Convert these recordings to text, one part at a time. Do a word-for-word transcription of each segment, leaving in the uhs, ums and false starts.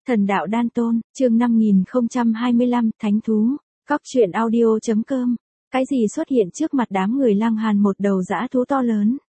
Thần đạo đan tôn, chương năm nghìn không trăm hai mươi lăm, Thánh thú, cóc truyện audio chấm com. Cái gì xuất hiện trước mặt đám người Lăng Hàn? Một đầu dã thú to lớn.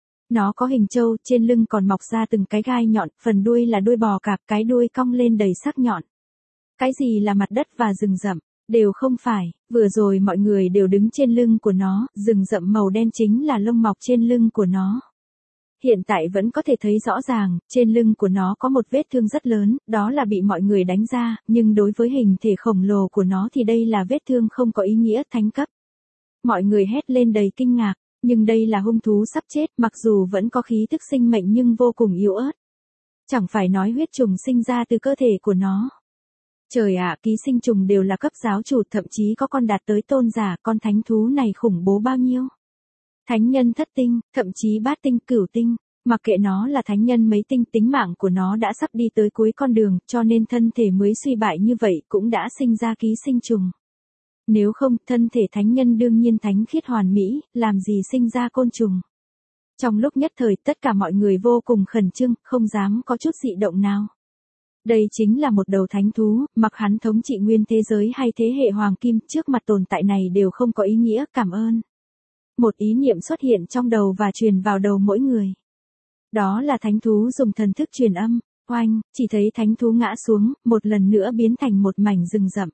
Nó có hình trâu, trên lưng còn mọc ra từng cái gai nhọn, phần đuôi là đuôi bò cạp, cái đuôi cong lên đầy sắc nhọn. Cái gì là mặt đất và rừng rậm? Đều không phải, vừa rồi mọi người đều đứng trên lưng của nó, rừng rậm màu đen chính là lông mọc trên lưng của nó. Hiện tại vẫn có thể thấy rõ ràng, trên lưng của nó có một vết thương rất lớn, đó là bị mọi người đánh ra, nhưng đối với hình thể khổng lồ của nó thì đây là vết thương không có ý nghĩa thánh cấp. Mọi người hét lên đầy kinh ngạc, nhưng đây là hung thú sắp chết, mặc dù vẫn có khí thức sinh mệnh nhưng vô cùng yếu ớt. Chẳng phải nói huyết trùng sinh ra từ cơ thể của nó. Trời ạ, ký sinh trùng đều là cấp giáo chủ, thậm chí có con đạt tới tôn giả, con thánh thú này khủng bố bao nhiêu. Thánh nhân thất tinh, thậm chí bát tinh, cửu tinh, mặc kệ nó là thánh nhân mấy tinh, tính mạng của nó đã sắp đi tới cuối con đường, cho nên thân thể mới suy bại như vậy, cũng đã sinh ra ký sinh trùng. Nếu không, thân thể thánh nhân đương nhiên thánh khiết hoàn mỹ, làm gì sinh ra côn trùng. Trong lúc nhất thời, tất cả mọi người vô cùng khẩn trương, không dám có chút dị động nào. Đây chính là một đầu thánh thú, mặc hắn thống trị nguyên thế giới hay thế hệ hoàng kim, trước mặt tồn tại này đều không có ý nghĩa, cảm ơn. Một ý niệm xuất hiện trong đầu và truyền vào đầu mỗi người. Đó là thánh thú dùng thần thức truyền âm, oanh, chỉ thấy thánh thú ngã xuống, một lần nữa biến thành một mảnh rừng rậm.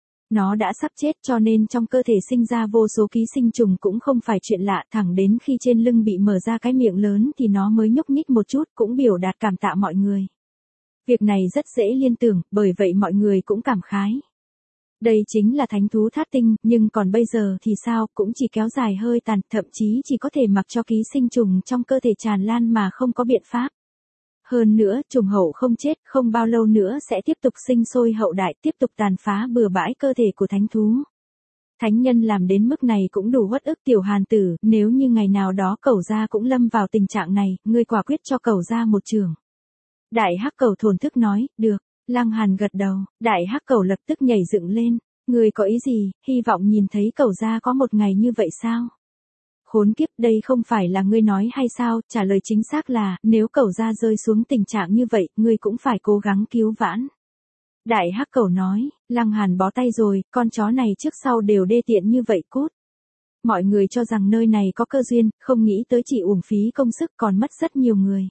Nó đã sắp chết cho nên trong cơ thể sinh ra vô số ký sinh trùng cũng không phải chuyện lạ, thẳng đến khi trên lưng bị mở ra cái miệng lớn thì nó mới nhúc nhích một chút, cũng biểu đạt cảm tạ mọi người. Việc này rất dễ liên tưởng, bởi vậy mọi người cũng cảm khái. Đây chính là thánh thú thát tinh, nhưng còn bây giờ thì sao, cũng chỉ kéo dài hơi tàn, thậm chí chỉ có thể mặc cho ký sinh trùng trong cơ thể tràn lan mà không có biện pháp. Hơn nữa, trùng hậu không chết, không bao lâu nữa sẽ tiếp tục sinh sôi hậu đại, tiếp tục tàn phá bừa bãi cơ thể của thánh thú. Thánh nhân làm đến mức này cũng đủ uất ức. Tiểu Hàn tử, nếu như ngày nào đó Cẩu gia cũng lâm vào tình trạng này, ngươi quả quyết cho Cẩu gia một trường. Đại hắc cẩu thổn thức nói, được. Lăng Hàn gật đầu, đại hắc cẩu lập tức nhảy dựng lên, ngươi có ý gì, hy vọng nhìn thấy Cẩu gia có một ngày như vậy sao? Khốn kiếp, đây không phải là ngươi nói hay sao? Trả lời chính xác là, nếu Cẩu gia rơi xuống tình trạng như vậy, ngươi cũng phải cố gắng cứu vãn. Đại hắc cẩu nói, Lăng Hàn bó tay rồi, con chó này trước sau đều đê tiện như vậy cút. Mọi người cho rằng nơi này có cơ duyên, không nghĩ tới chỉ uổng phí công sức còn mất rất nhiều người.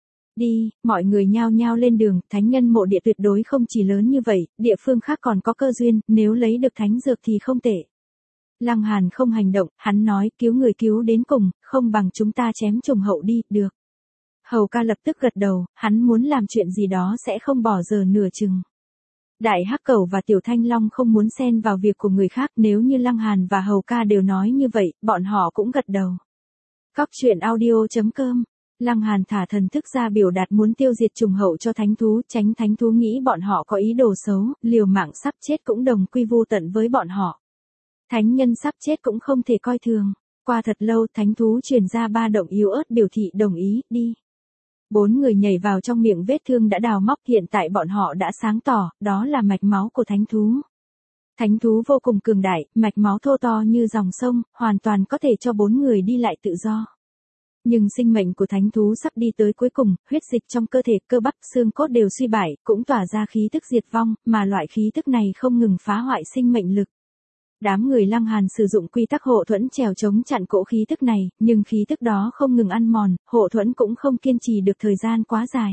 Đi, mọi người nhao nhao lên đường, thánh nhân mộ địa tuyệt đối không chỉ lớn như vậy, địa phương khác còn có cơ duyên, nếu lấy được thánh dược thì không tệ. Lăng Hàn không hành động, hắn nói, cứu người cứu đến cùng, không bằng chúng ta chém trùng hậu đi, được. Hầu ca lập tức gật đầu, hắn muốn làm chuyện gì đó sẽ không bỏ giờ nửa chừng. Đại hắc cẩu và tiểu thanh long không muốn xen vào việc của người khác, nếu như Lăng Hàn và hầu ca đều nói như vậy, bọn họ cũng gật đầu. Cóc truyện audio chấm com. Lăng Hàn thả thần thức ra biểu đạt muốn tiêu diệt trùng hậu cho thánh thú, tránh thánh thú nghĩ bọn họ có ý đồ xấu, liều mạng sắp chết cũng đồng quy vu tận với bọn họ. Thánh nhân sắp chết cũng không thể coi thường. Qua thật lâu, thánh thú truyền ra ba động yếu ớt biểu thị đồng ý, đi. Bốn người nhảy vào trong miệng vết thương đã đào móc, hiện tại bọn họ đã sáng tỏ, đó là mạch máu của thánh thú. Thánh thú vô cùng cường đại, mạch máu thô to như dòng sông, hoàn toàn có thể cho bốn người đi lại tự do. Nhưng sinh mệnh của thánh thú sắp đi tới cuối cùng, huyết dịch trong cơ thể, cơ bắp, xương cốt đều suy bại, cũng tỏa ra khí tức diệt vong, mà loại khí tức này không ngừng phá hoại sinh mệnh lực. Đám người Lăng Hàn sử dụng quy tắc hộ thuẫn trèo chống chặn cỗ khí tức này, nhưng khí tức đó không ngừng ăn mòn, hộ thuẫn cũng không kiên trì được thời gian quá dài.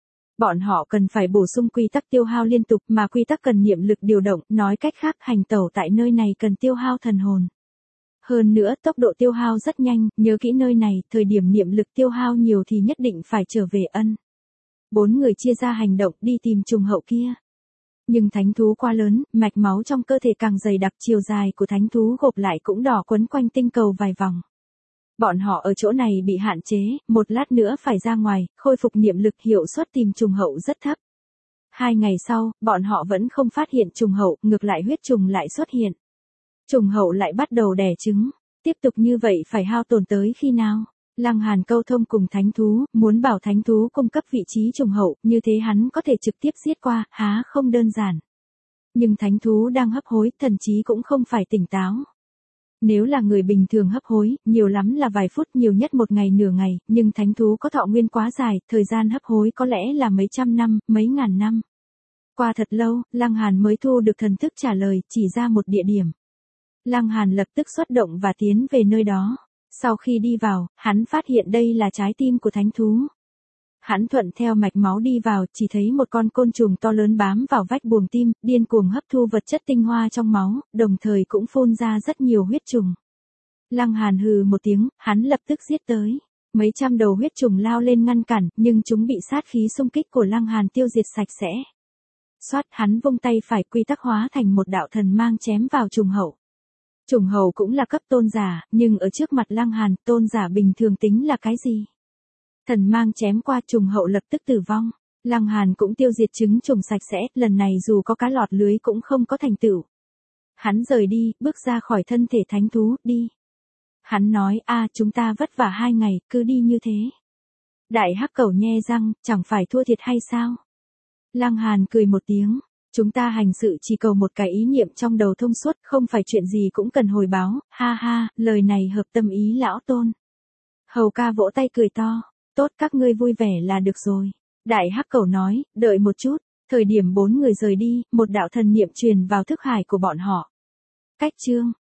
Bọn họ cần phải bổ sung quy tắc tiêu hao liên tục, mà quy tắc cần niệm lực điều động, nói cách khác, hành tẩu tại nơi này cần tiêu hao thần hồn. Hơn nữa, tốc độ tiêu hao rất nhanh, nhớ kỹ nơi này, thời điểm niệm lực tiêu hao nhiều thì nhất định phải trở về ân. Bốn người chia ra hành động đi tìm trùng hậu kia. Nhưng thánh thú quá lớn, mạch máu trong cơ thể càng dày đặc, chiều dài của thánh thú gộp lại cũng đỏ quấn quanh tinh cầu vài vòng. Bọn họ ở chỗ này bị hạn chế, một lát nữa phải ra ngoài, khôi phục niệm lực, hiệu suất tìm trùng hậu rất thấp. Hai ngày sau, bọn họ vẫn không phát hiện trùng hậu, ngược lại huyết trùng lại xuất hiện. Trùng hậu lại bắt đầu đẻ trứng, tiếp tục như vậy phải hao tổn tới khi nào? Lăng Hàn câu thông cùng thánh thú, muốn bảo thánh thú cung cấp vị trí trùng hậu, như thế hắn có thể trực tiếp giết qua, há không đơn giản. Nhưng thánh thú đang hấp hối, thần trí cũng không phải tỉnh táo. Nếu là người bình thường hấp hối, nhiều lắm là vài phút, nhiều nhất một ngày nửa ngày, nhưng thánh thú có thọ nguyên quá dài, thời gian hấp hối có lẽ là mấy trăm năm, mấy ngàn năm. Qua thật lâu, Lăng Hàn mới thu được thần thức trả lời, chỉ ra một địa điểm. Lăng Hàn lập tức xuất động và tiến về nơi đó. Sau khi đi vào, hắn phát hiện đây là trái tim của thánh thú. Hắn thuận theo mạch máu đi vào, chỉ thấy một con côn trùng to lớn bám vào vách buồng tim, điên cuồng hấp thu vật chất tinh hoa trong máu, đồng thời cũng phun ra rất nhiều huyết trùng. Lăng Hàn hừ một tiếng, hắn lập tức giết tới. Mấy trăm đầu huyết trùng lao lên ngăn cản, nhưng chúng bị sát khí xung kích của Lăng Hàn tiêu diệt sạch sẽ. Xoát, hắn vung tay phải quy tắc hóa thành một đạo thần mang chém vào trùng hậu. Trùng hậu cũng là cấp tôn giả, nhưng ở trước mặt Lăng Hàn, tôn giả bình thường tính là cái gì? Thần mang chém qua trùng hậu lập tức tử vong. Lăng Hàn cũng tiêu diệt trứng trùng sạch sẽ, lần này dù có cá lọt lưới cũng không có thành tựu. Hắn rời đi, bước ra khỏi thân thể thánh thú, đi. Hắn nói, a chúng ta vất vả hai ngày, cứ đi như thế. Đại hắc cẩu nhe răng, chẳng phải thua thiệt hay sao? Lăng Hàn cười một tiếng, chúng ta hành sự chỉ cầu một cái ý niệm trong đầu thông suốt, không phải chuyện gì cũng cần hồi báo, ha ha, lời này hợp tâm ý lão tôn. Hầu ca vỗ tay cười to, tốt các ngươi vui vẻ là được rồi. Đại hắc cẩu nói, đợi một chút, thời điểm bốn người rời đi, một đạo thần niệm truyền vào thức hải của bọn họ. Cách chương